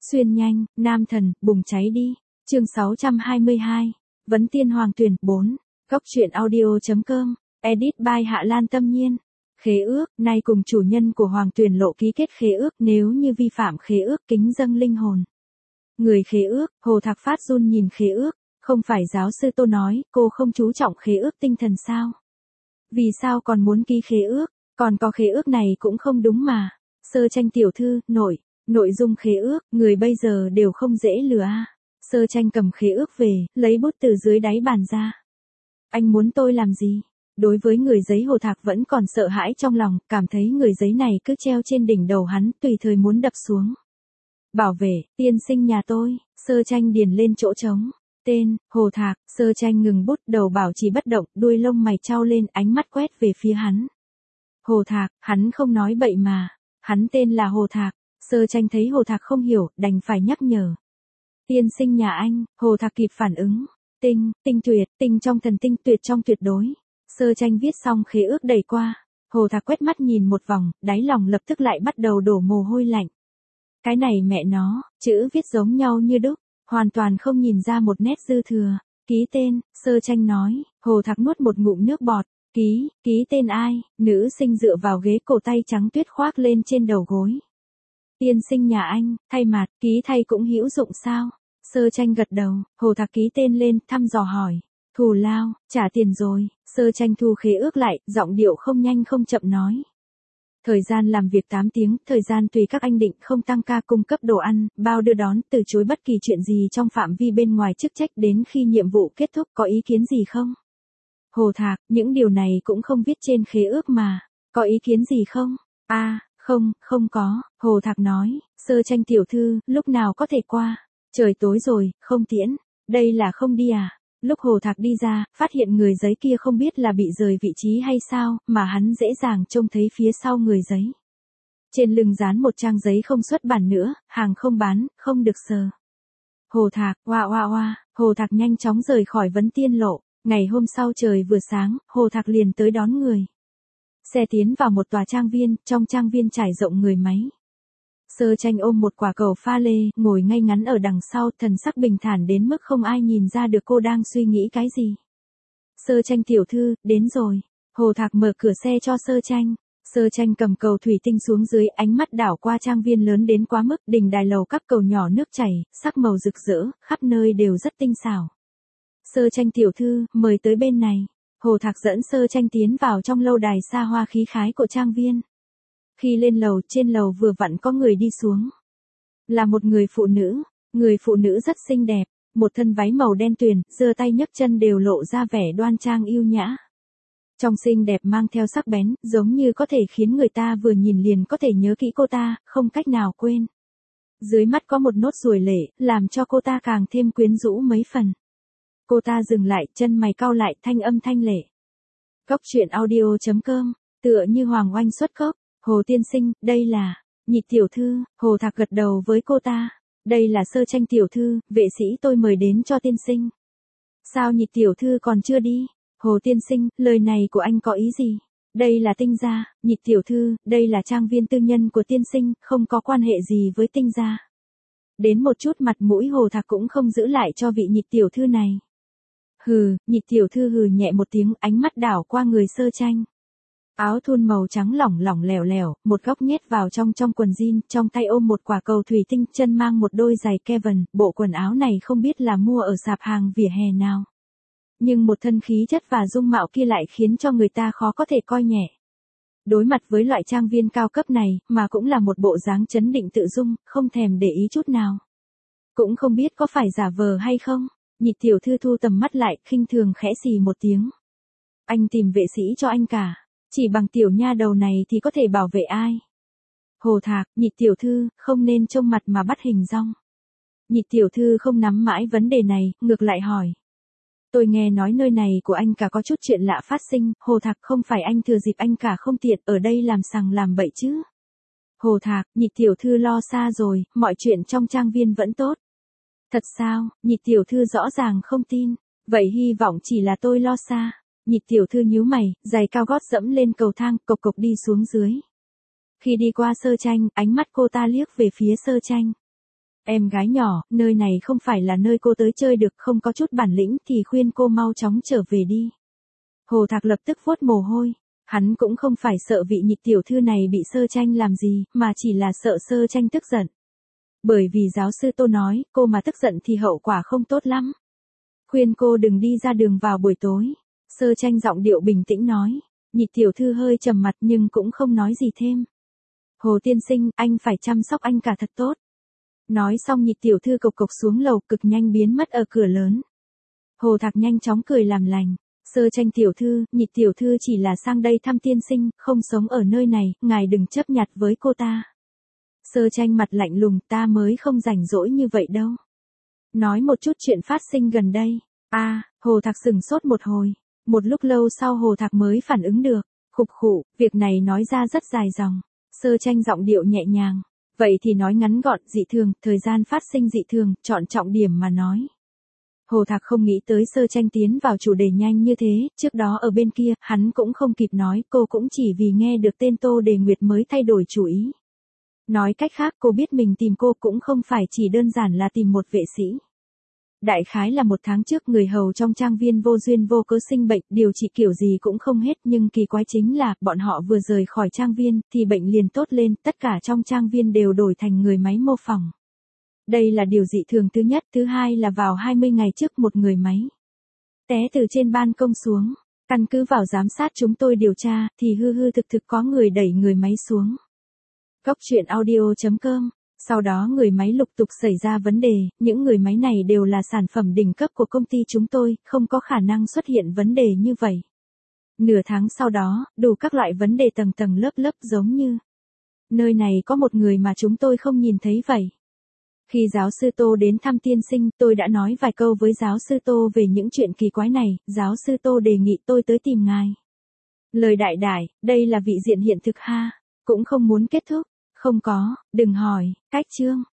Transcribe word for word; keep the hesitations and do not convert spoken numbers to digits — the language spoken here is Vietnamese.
Xuyên nhanh, nam thần, bùng cháy đi. Chương sáu trăm hai mươi hai. Vấn tiên hoàng tuyển bốn. Góc truyện audio.com. Edit by Hạ Lan Tâm Nhiên. Khế ước, nay cùng chủ nhân của Hoàng Tuyền Lộ ký kết khế ước, nếu như vi phạm khế ước kính dâng linh hồn. Người khế ước, Hồ Thạc phát run nhìn khế ước, không phải giáo sư Tô nói, cô không chú trọng khế ước tinh thần sao? Vì sao còn muốn ký khế ước, còn có khế ước này cũng không đúng mà. Sơ Tranh tiểu thư, nội, nội dung khế ước, người bây giờ đều không dễ lừa a. Sơ Tranh cầm khế ước về, lấy bút từ dưới đáy bàn ra. Anh muốn tôi làm gì? Đối với người giấy Hồ Thạc vẫn còn sợ hãi trong lòng, cảm thấy người giấy này cứ treo trên đỉnh đầu hắn, tùy thời muốn đập xuống. Bảo vệ, tiên sinh nhà tôi, Sơ Tranh điền lên chỗ trống. Tên, Hồ Thạc, Sơ Tranh ngừng bút, đầu bảo trì bất động, đuôi lông mày chau lên, ánh mắt quét về phía hắn. Hồ Thạc, hắn không nói bậy mà, hắn tên là Hồ Thạc. Sơ Tranh thấy Hồ Thạc không hiểu, đành phải nhắc nhở. Tiên sinh nhà anh, Hồ Thạc kịp phản ứng. Tinh, tinh tuyệt, tinh trong thần tinh, tuyệt trong tuyệt đối. Sơ Tranh viết xong khế ước đẩy qua. Hồ Thạc quét mắt nhìn một vòng, đáy lòng lập tức lại bắt đầu đổ mồ hôi lạnh. Cái này mẹ nó, chữ viết giống nhau như đúc, hoàn toàn không nhìn ra một nét dư thừa. Ký tên, Sơ Tranh nói. Hồ Thạc nuốt một ngụm nước bọt. Ký, ký tên ai? Nữ sinh dựa vào ghế, cổ tay trắng tuyết khoác lên trên đầu gối. Tiên sinh nhà anh, thay mặt, ký thay cũng hữu dụng sao? Sơ Tranh gật đầu, Hồ Thạc ký tên lên, thăm dò hỏi. Thù lao, trả tiền rồi. Sơ Tranh thu khế ước lại, giọng điệu không nhanh không chậm nói. Thời gian làm việc tám tiếng, thời gian tùy các anh định, không tăng ca, cung cấp đồ ăn, bao đưa đón, từ chối bất kỳ chuyện gì trong phạm vi bên ngoài chức trách đến khi nhiệm vụ kết thúc, có ý kiến gì không? Hồ Thạc, những điều này cũng không viết trên khế ước mà, có ý kiến gì không? A, à, không, không có, Hồ Thạc nói. Sơ Tranh tiểu thư, lúc nào có thể qua? Trời tối rồi, không tiễn, đây là không đi à? Lúc Hồ Thạc đi ra, phát hiện người giấy kia không biết là bị rời vị trí hay sao, mà hắn dễ dàng trông thấy phía sau người giấy. Trên lưng dán một trang giấy không xuất bản nữa, hàng không bán, không được sờ. Hồ Thạc, oa oa oa, Hồ Thạc nhanh chóng rời khỏi Vấn Tiên Lộ. Ngày hôm sau trời vừa sáng, Hồ Thạc liền tới đón người. Xe tiến vào một tòa trang viên, trong trang viên trải rộng người máy. Sơ Tranh ôm một quả cầu pha lê, ngồi ngay ngắn ở đằng sau, thần sắc bình thản đến mức không ai nhìn ra được cô đang suy nghĩ cái gì. Sơ Tranh tiểu thư, đến rồi. Hồ Thạc mở cửa xe cho Sơ Tranh. Sơ Tranh cầm cầu thủy tinh xuống dưới, ánh mắt đảo qua trang viên lớn đến quá mức, đỉnh đài lầu các cầu nhỏ nước chảy, sắc màu rực rỡ, khắp nơi đều rất tinh xảo. Sơ Tranh tiểu thư, mời tới bên này. Hồ Thạc dẫn Sơ Tranh tiến vào trong lâu đài xa hoa khí khái của trang viên. Khi lên lầu, trên lầu vừa vặn có người đi xuống. Là một người phụ nữ, người phụ nữ rất xinh đẹp, một thân váy màu đen tuyền, giơ tay nhấc chân đều lộ ra vẻ đoan trang yêu nhã. Trong xinh đẹp mang theo sắc bén, giống như có thể khiến người ta vừa nhìn liền có thể nhớ kỹ cô ta, không cách nào quên. Dưới mắt có một nốt ruồi lệ, làm cho cô ta càng thêm quyến rũ mấy phần. Cô ta dừng lại, chân mày cau lại, thanh âm thanh lệ. Góc truyện audio.com, tựa như hoàng oanh xuất cốc. Hồ tiên sinh, đây là, Nhị tiểu thư. Hồ Thạc gật đầu với cô ta. Đây là Sơ Tranh tiểu thư, vệ sĩ tôi mời đến cho tiên sinh. Sao Nhị tiểu thư còn chưa đi? Hồ tiên sinh, lời này của anh có ý gì? Đây là Tinh gia. Nhị tiểu thư, đây là trang viên tư nhân của tiên sinh, không có quan hệ gì với Tinh gia. Đến một chút mặt mũi Hồ Thạc cũng không giữ lại cho vị Nhị tiểu thư này. Hừ, Nhị tiểu thư hừ nhẹ một tiếng, ánh mắt đảo qua người Sơ Tranh. Áo thun màu trắng lỏng lỏng lẻo lẻo, một góc nhét vào trong trong quần jean, trong tay ôm một quả cầu thủy tinh, chân mang một đôi giày Kevin, bộ quần áo này không biết là mua ở sạp hàng vỉa hè nào. Nhưng một thân khí chất và dung mạo kia lại khiến cho người ta khó có thể coi nhẹ. Đối mặt với loại trang viên cao cấp này, mà cũng là một bộ dáng trấn định tự dung, không thèm để ý chút nào. Cũng không biết có phải giả vờ hay không. Nhị tiểu thư thu tầm mắt lại, khinh thường khẽ xì một tiếng. Anh tìm vệ sĩ cho anh cả. Chỉ bằng tiểu nha đầu này thì có thể bảo vệ ai? Hồ Thạc, Nhị tiểu thư, không nên trông mặt mà bắt hình dong. Nhị tiểu thư không nắm mãi vấn đề này, ngược lại hỏi. Tôi nghe nói nơi này của anh cả có chút chuyện lạ phát sinh, Hồ Thạc, không phải anh thừa dịp anh cả không tiện ở đây làm sằng làm bậy chứ? Hồ Thạc, Nhị tiểu thư lo xa rồi, mọi chuyện trong trang viên vẫn tốt. Thật sao? Nhị tiểu thư rõ ràng không tin. Vậy hy vọng chỉ là tôi lo xa. Nhị tiểu thư nhíu mày, giày cao gót dẫm lên cầu thang, cộc cộc đi xuống dưới. Khi đi qua Sơ Tranh, ánh mắt cô ta liếc về phía Sơ Tranh. Em gái nhỏ, nơi này không phải là nơi cô tới chơi được, không có chút bản lĩnh thì khuyên cô mau chóng trở về đi. Hồ Thạc lập tức vuốt mồ hôi. Hắn cũng không phải sợ vị nhị tiểu thư này bị Sơ Tranh làm gì, mà chỉ là sợ Sơ Tranh tức giận. Bởi vì giáo sư Tô nói, cô mà tức giận thì hậu quả không tốt lắm. Khuyên cô đừng đi ra đường vào buổi tối. Sơ Tranh giọng điệu bình tĩnh nói. Nhị tiểu thư hơi trầm mặt nhưng cũng không nói gì thêm. Hồ tiên sinh, anh phải chăm sóc anh cả thật tốt. Nói xong nhị tiểu thư cộc cộc xuống lầu, cực nhanh biến mất ở cửa lớn. Hồ Thạc nhanh chóng cười làm lành. Sơ Tranh tiểu thư, nhị tiểu thư chỉ là sang đây thăm tiên sinh, không sống ở nơi này, ngài đừng chấp nhặt với cô ta. Sơ Tranh mặt lạnh lùng, ta mới không rảnh rỗi như vậy đâu. Nói một chút chuyện phát sinh gần đây. A, à, Hồ Thạc sững sốt một hồi. Một lúc lâu sau Hồ Thạc mới phản ứng được. Khục khụ, việc này nói ra rất dài dòng. Sơ Tranh giọng điệu nhẹ nhàng. Vậy thì nói ngắn gọn, dị thường, thời gian phát sinh dị thường, chọn trọng điểm mà nói. Hồ Thạc không nghĩ tới Sơ Tranh tiến vào chủ đề nhanh như thế, trước đó ở bên kia, hắn cũng không kịp nói, cô cũng chỉ vì nghe được tên Tô Đề Nguyệt mới thay đổi chủ ý. Nói cách khác, cô biết mình tìm cô cũng không phải chỉ đơn giản là tìm một vệ sĩ. Đại khái là một tháng trước người hầu trong trang viên vô duyên vô cớ sinh bệnh, điều trị kiểu gì cũng không hết, nhưng kỳ quái chính là, bọn họ vừa rời khỏi trang viên, thì bệnh liền tốt lên, tất cả trong trang viên đều đổi thành người máy mô phỏng. Đây là điều dị thường thứ nhất, thứ hai là vào hai mươi ngày trước một người máy té từ trên ban công xuống. Căn cứ vào giám sát chúng tôi điều tra, thì hư hư thực thực có người đẩy người máy xuống. Cốc truyện audio chấm com. Sau đó người máy lục tục xảy ra vấn đề, những người máy này đều là sản phẩm đỉnh cấp của công ty chúng tôi, không có khả năng xuất hiện vấn đề như vậy. Nửa tháng sau đó, đủ các loại vấn đề tầng tầng lớp lớp giống như. Nơi này có một người mà chúng tôi không nhìn thấy vậy. Khi giáo sư Tô đến thăm tiên sinh, tôi đã nói vài câu với giáo sư Tô về những chuyện kỳ quái này, giáo sư Tô đề nghị tôi tới tìm ngài. Lời đại đại, đây là vị diện hiện thực ha, cũng không muốn kết thúc. Không có, đừng hỏi, cách chương.